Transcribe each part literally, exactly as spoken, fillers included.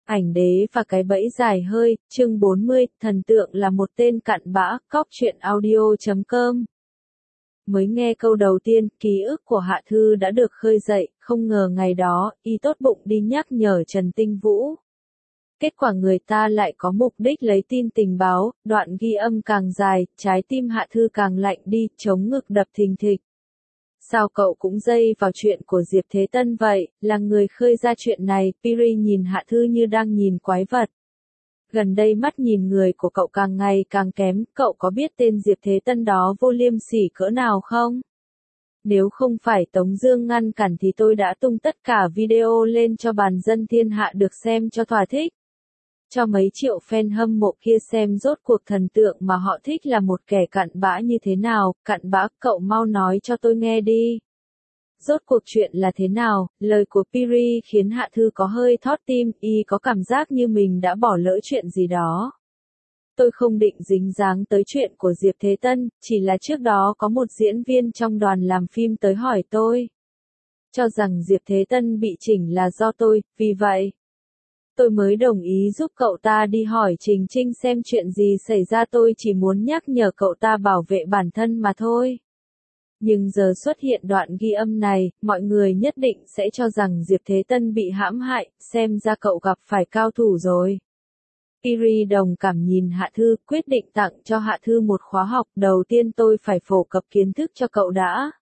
Ảnh đế và cái bẫy dài hơi, chương bốn mươi, thần tượng là một tên cặn bã, cóc truyện audio chấm com. Mới nghe câu đầu tiên, ký ức của Hạ Thư đã được khơi dậy, không ngờ ngày đó, y tốt bụng đi nhắc nhở Trần Tinh Vũ. Kết quả người ta lại có mục đích lấy tin tình báo, đoạn ghi âm càng dài, trái tim Hạ Thư càng lạnh đi, chống ngực đập thình thịch. Sao cậu cũng dây vào chuyện của Diệp Thế Tân vậy, là người khơi ra chuyện này, Piri nhìn Hạ Thư như đang nhìn quái vật. Gần đây mắt nhìn người của cậu càng ngày càng kém, cậu có biết tên Diệp Thế Tân đó vô liêm sỉ cỡ nào không? Nếu không phải Tống Dương ngăn cản thì tôi đã tung tất cả video lên cho bàn dân thiên hạ được xem cho thỏa thích. Cho mấy triệu fan hâm mộ kia xem rốt cuộc thần tượng mà họ thích là một kẻ cặn bã như thế nào, cặn bã, cậu mau nói cho tôi nghe đi. Rốt cuộc chuyện là thế nào, lời của Piri khiến Hạ Thư có hơi thót tim, y có cảm giác như mình đã bỏ lỡ chuyện gì đó. Tôi không định dính dáng tới chuyện của Diệp Thế Tân, chỉ là trước đó có một diễn viên trong đoàn làm phim tới hỏi tôi. Cho rằng Diệp Thế Tân bị chỉnh là do tôi, vì vậy tôi mới đồng ý giúp cậu ta đi hỏi Trình Trinh xem chuyện gì xảy ra, tôi chỉ muốn nhắc nhở cậu ta bảo vệ bản thân mà thôi. Nhưng giờ xuất hiện đoạn ghi âm này, mọi người nhất định sẽ cho rằng Diệp Thế Tân bị hãm hại, xem ra cậu gặp phải cao thủ rồi. Piri đồng cảm nhìn Hạ Thư, quyết định tặng cho Hạ Thư một khóa học, đầu tiên tôi phải phổ cập kiến thức cho cậu đã.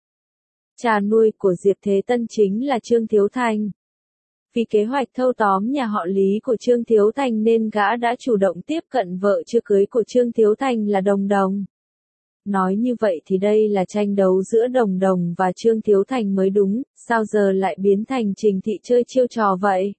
Cha nuôi của Diệp Thế Tân chính là Trương Thiếu Thành. Vì kế hoạch thâu tóm nhà họ Lý của Trương Thiếu Thành nên gã đã chủ động tiếp cận vợ chưa cưới của Trương Thiếu Thành là Đồng Đồng. Nói như vậy thì đây là tranh đấu giữa Đồng Đồng và Trương Thiếu Thành mới đúng, sao giờ lại biến thành Trình Thị chơi chiêu trò vậy?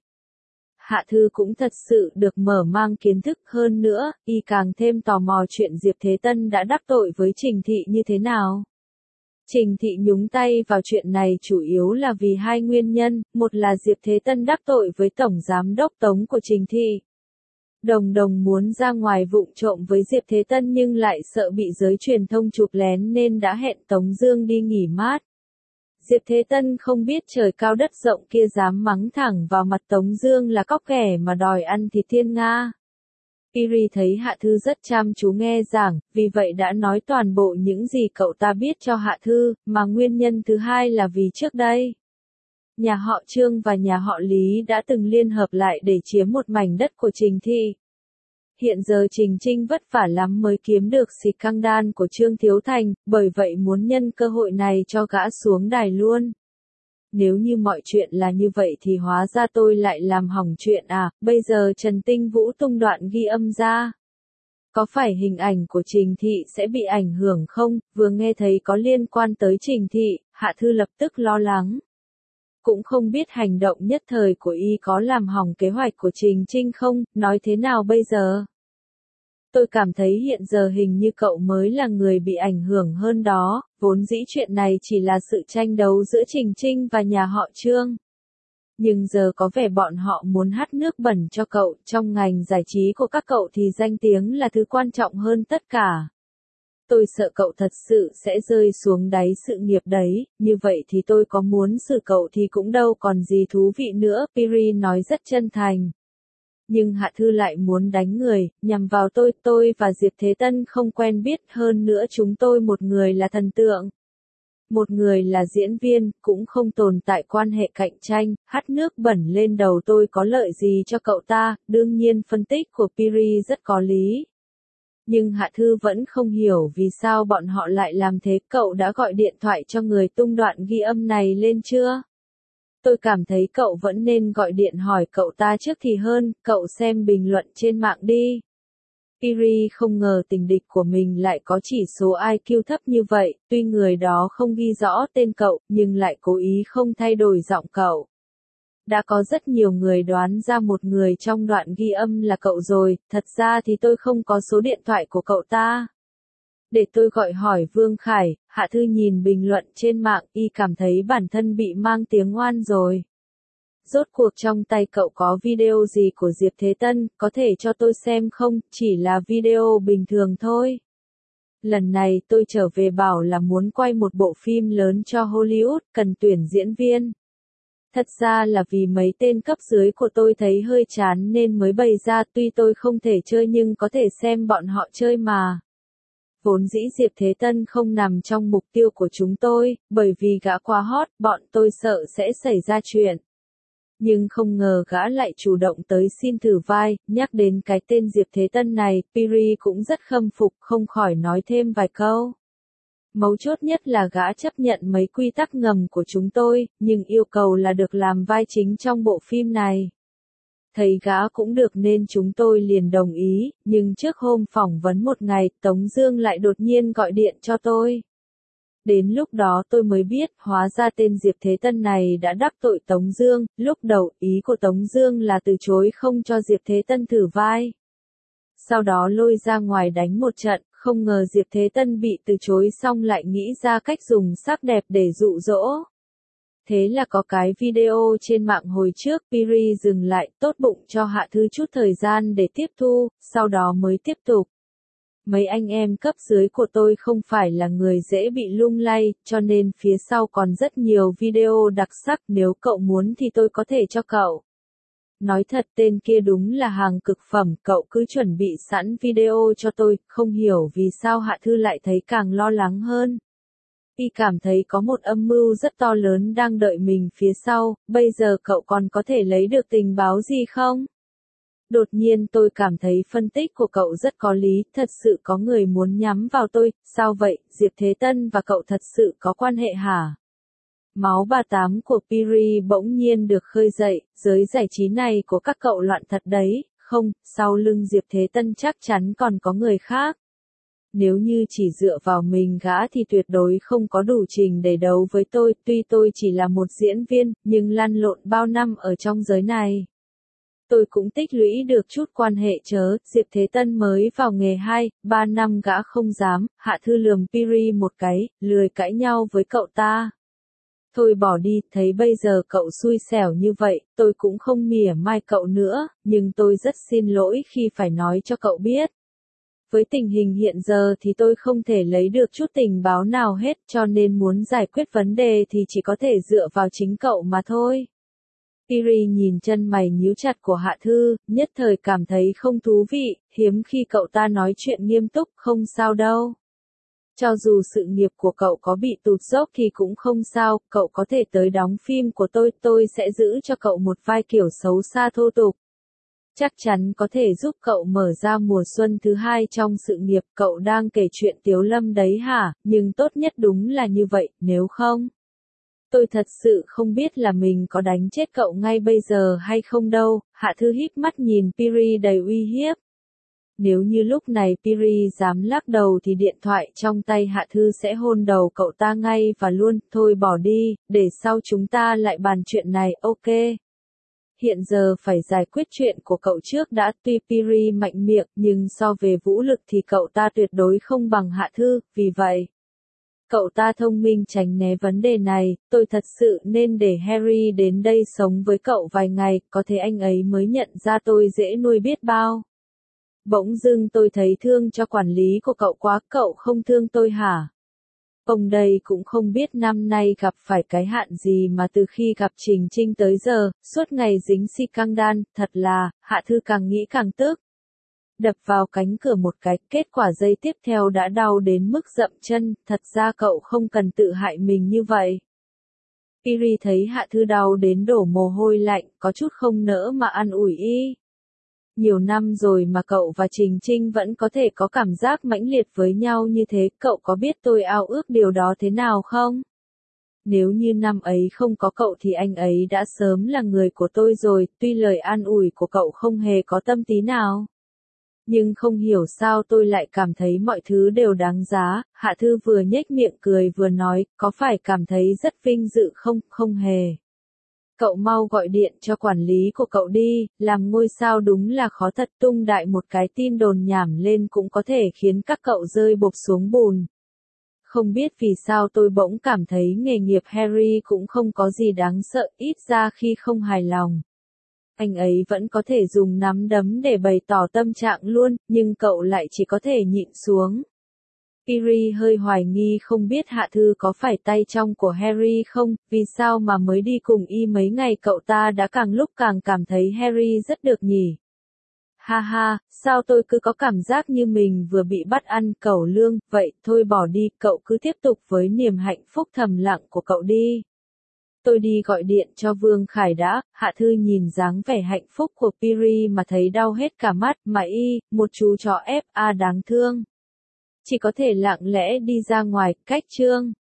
Hạ Thư cũng thật sự được mở mang kiến thức hơn nữa, y càng thêm tò mò chuyện Diệp Thế Tân đã đắc tội với Trình Thị như thế nào. Trình Thị nhúng tay vào chuyện này chủ yếu là vì hai nguyên nhân, một là Diệp Thế Tân đắc tội với Tổng Giám đốc Tống của Trình Thị. Đồng Đồng muốn ra ngoài vụng trộm với Diệp Thế Tân nhưng lại sợ bị giới truyền thông chụp lén nên đã hẹn Tống Dương đi nghỉ mát. Diệp Thế Tân không biết trời cao đất rộng kia dám mắng thẳng vào mặt Tống Dương là cóc ghẻ mà đòi ăn thịt thiên nga. Piri thấy Hạ Thư rất chăm chú nghe giảng, vì vậy đã nói toàn bộ những gì cậu ta biết cho Hạ Thư, mà nguyên nhân thứ hai là vì trước đây, nhà họ Trương và nhà họ Lý đã từng liên hợp lại để chiếm một mảnh đất của Trình Thị. Hiện giờ Trình Trinh vất vả lắm mới kiếm được xịt căng đan của Trương Thiếu Thành, bởi vậy muốn nhân cơ hội này cho gã xuống đài luôn. Nếu như mọi chuyện là như vậy thì hóa ra tôi lại làm hỏng chuyện à, bây giờ Trần Tinh Vũ tung đoạn ghi âm ra. Có phải hình ảnh của Trình Thị sẽ bị ảnh hưởng không? Vừa nghe thấy có liên quan tới Trình Thị, Hạ Thư lập tức lo lắng. Cũng không biết hành động nhất thời của y có làm hỏng kế hoạch của Trình Trinh không, nói thế nào bây giờ? Tôi cảm thấy hiện giờ hình như cậu mới là người bị ảnh hưởng hơn đó, vốn dĩ chuyện này chỉ là sự tranh đấu giữa Trình Trinh và nhà họ Trương. Nhưng giờ có vẻ bọn họ muốn hắt nước bẩn cho cậu, trong ngành giải trí của các cậu thì danh tiếng là thứ quan trọng hơn tất cả. Tôi sợ cậu thật sự sẽ rơi xuống đáy sự nghiệp đấy, như vậy thì tôi có muốn xử cậu thì cũng đâu còn gì thú vị nữa, Piri nói rất chân thành. Nhưng Hạ Thư lại muốn đánh người, nhằm vào tôi, tôi và Diệp Thế Tân không quen biết, hơn nữa chúng tôi một người là thần tượng, một người là diễn viên, cũng không tồn tại quan hệ cạnh tranh, hắt nước bẩn lên đầu tôi có lợi gì cho cậu ta, đương nhiên phân tích của Piri rất có lý. Nhưng Hạ Thư vẫn không hiểu vì sao bọn họ lại làm thế, cậu đã gọi điện thoại cho người tung đoạn ghi âm này lên chưa? Tôi cảm thấy cậu vẫn nên gọi điện hỏi cậu ta trước thì hơn, cậu xem bình luận trên mạng đi. Piri không ngờ tình địch của mình lại có chỉ số i kiu thấp như vậy, tuy người đó không ghi rõ tên cậu, nhưng lại cố ý không thay đổi giọng cậu. Đã có rất nhiều người đoán ra một người trong đoạn ghi âm là cậu rồi, thật ra thì tôi không có số điện thoại của cậu ta. Để tôi gọi hỏi Vương Khải. Hạ Thư nhìn bình luận trên mạng, y cảm thấy bản thân bị mang tiếng oan rồi. Rốt cuộc trong tay cậu có video gì của Diệp Thế Tân, có thể cho tôi xem không, chỉ là video bình thường thôi. Lần này tôi trở về bảo là muốn quay một bộ phim lớn cho Hollywood, cần tuyển diễn viên. Thật ra là vì mấy tên cấp dưới của tôi thấy hơi chán nên mới bày ra, tuy tôi không thể chơi nhưng có thể xem bọn họ chơi mà. Vốn dĩ Diệp Thế Tân không nằm trong mục tiêu của chúng tôi, bởi vì gã quá hot, bọn tôi sợ sẽ xảy ra chuyện. Nhưng không ngờ gã lại chủ động tới xin thử vai, nhắc đến cái tên Diệp Thế Tân này, Piri cũng rất khâm phục, không khỏi nói thêm vài câu. Mấu chốt nhất là gã chấp nhận mấy quy tắc ngầm của chúng tôi, nhưng yêu cầu là được làm vai chính trong bộ phim này. Thấy gã cũng được nên chúng tôi liền đồng ý, nhưng trước hôm phỏng vấn một ngày, Tống Dương lại đột nhiên gọi điện cho tôi. Đến lúc đó tôi mới biết, hóa ra tên Diệp Thế Tân này đã đắc tội Tống Dương, lúc đầu ý của Tống Dương là từ chối không cho Diệp Thế Tân thử vai. Sau đó lôi ra ngoài đánh một trận, không ngờ Diệp Thế Tân bị từ chối xong lại nghĩ ra cách dùng sắc đẹp để dụ dỗ. Thế là có cái video trên mạng hồi trước, Piri dừng lại, tốt bụng cho Hạ Thư chút thời gian để tiếp thu, sau đó mới tiếp tục. Mấy anh em cấp dưới của tôi không phải là người dễ bị lung lay, cho nên phía sau còn rất nhiều video đặc sắc, nếu cậu muốn thì tôi có thể cho cậu. Nói thật tên kia đúng là hàng cực phẩm, cậu cứ chuẩn bị sẵn video cho tôi, không hiểu vì sao Hạ Thư lại thấy càng lo lắng hơn. Y cảm thấy có một âm mưu rất to lớn đang đợi mình phía sau, bây giờ cậu còn có thể lấy được tình báo gì không? Đột nhiên tôi cảm thấy phân tích của cậu rất có lý, thật sự có người muốn nhắm vào tôi, sao vậy, Diệp Thế Tân và cậu thật sự có quan hệ hả? Máu bà tám của Piri bỗng nhiên được khơi dậy, giới giải trí này của các cậu loạn thật đấy, không, sau lưng Diệp Thế Tân chắc chắn còn có người khác. Nếu như chỉ dựa vào mình gã thì tuyệt đối không có đủ trình để đấu với tôi, tuy tôi chỉ là một diễn viên, nhưng lăn lộn bao năm ở trong giới này. Tôi cũng tích lũy được chút quan hệ chớ, Diệp Thế Tân mới vào nghề hai, ba năm gã không dám, Hạ Thư lườm Piri một cái, lười cãi nhau với cậu ta. Thôi bỏ đi, thấy bây giờ cậu xui xẻo như vậy, tôi cũng không mỉa mai cậu nữa, nhưng tôi rất xin lỗi khi phải nói cho cậu biết. Với tình hình hiện giờ thì tôi không thể lấy được chút tình báo nào hết, cho nên muốn giải quyết vấn đề thì chỉ có thể dựa vào chính cậu mà thôi. Piri nhìn chân mày nhíu chặt của Hạ Thư, nhất thời cảm thấy không thú vị, hiếm khi cậu ta nói chuyện nghiêm túc, không sao đâu. Cho dù sự nghiệp của cậu có bị tụt dốc thì cũng không sao, cậu có thể tới đóng phim của tôi, tôi sẽ giữ cho cậu một vai kiểu xấu xa thô tục. Chắc chắn có thể giúp cậu mở ra mùa xuân thứ hai trong sự nghiệp, cậu đang kể chuyện Tiếu Lâm đấy hả, nhưng tốt nhất đúng là như vậy, nếu không. Tôi thật sự không biết là mình có đánh chết cậu ngay bây giờ hay không đâu, Hạ Thư híp mắt nhìn Piri đầy uy hiếp. Nếu như lúc này Piri dám lắc đầu thì điện thoại trong tay Hạ Thư sẽ hôn đầu cậu ta ngay và luôn, thôi bỏ đi, để sau chúng ta lại bàn chuyện này, ok. Hiện giờ phải giải quyết chuyện của cậu trước đã, tuy Piri mạnh miệng nhưng so về vũ lực thì cậu ta tuyệt đối không bằng Hạ Thư, vì vậy. Cậu ta thông minh tránh né vấn đề này, tôi thật sự nên để Harry đến đây sống với cậu vài ngày, có thể anh ấy mới nhận ra tôi dễ nuôi biết bao. Bỗng dưng tôi thấy thương cho quản lý của cậu quá, cậu không thương tôi hả? Ông đây cũng không biết năm nay gặp phải cái hạn gì mà từ khi gặp Trình Trinh tới giờ, suốt ngày dính scandal, thật là, Hạ Thư càng nghĩ càng tức. Đập vào cánh cửa một cái, kết quả giây tiếp theo đã đau đến mức dậm chân, thật ra cậu không cần tự hại mình như vậy. Piri thấy Hạ Thư đau đến đổ mồ hôi lạnh, có chút không nỡ mà an ủi y. Nhiều năm rồi mà cậu và Trình Trinh vẫn có thể có cảm giác mãnh liệt với nhau như thế, cậu có biết tôi ao ước điều đó thế nào không? Nếu như năm ấy không có cậu thì anh ấy đã sớm là người của tôi rồi, tuy lời an ủi của cậu không hề có tâm tí nào. Nhưng không hiểu sao tôi lại cảm thấy mọi thứ đều đáng giá, Hạ Thư vừa nhếch miệng cười vừa nói, có phải cảm thấy rất vinh dự không, không hề. Cậu mau gọi điện cho quản lý của cậu đi, làm ngôi sao đúng là khó thật, tung đại một cái tin đồn nhảm lên cũng có thể khiến các cậu rơi bộp xuống bùn. Không biết vì sao tôi bỗng cảm thấy nghề nghiệp Harry cũng không có gì đáng sợ, ít ra khi không hài lòng. Anh ấy vẫn có thể dùng nắm đấm để bày tỏ tâm trạng luôn, nhưng cậu lại chỉ có thể nhịn xuống. Piri hơi hoài nghi không biết Hạ Thư có phải tay trong của Harry không, vì sao mà mới đi cùng y mấy ngày cậu ta đã càng lúc càng cảm thấy Harry rất được nhỉ. Ha ha, sao tôi cứ có cảm giác như mình vừa bị bắt ăn cẩu lương, vậy thôi bỏ đi, cậu cứ tiếp tục với niềm hạnh phúc thầm lặng của cậu đi. Tôi đi gọi điện cho Vương Khải đã. Hạ Thư nhìn dáng vẻ hạnh phúc của Piri mà thấy đau hết cả mắt, mà y, một chú chó ép a đáng thương. Chỉ có thể lặng lẽ đi ra ngoài, cách Trương.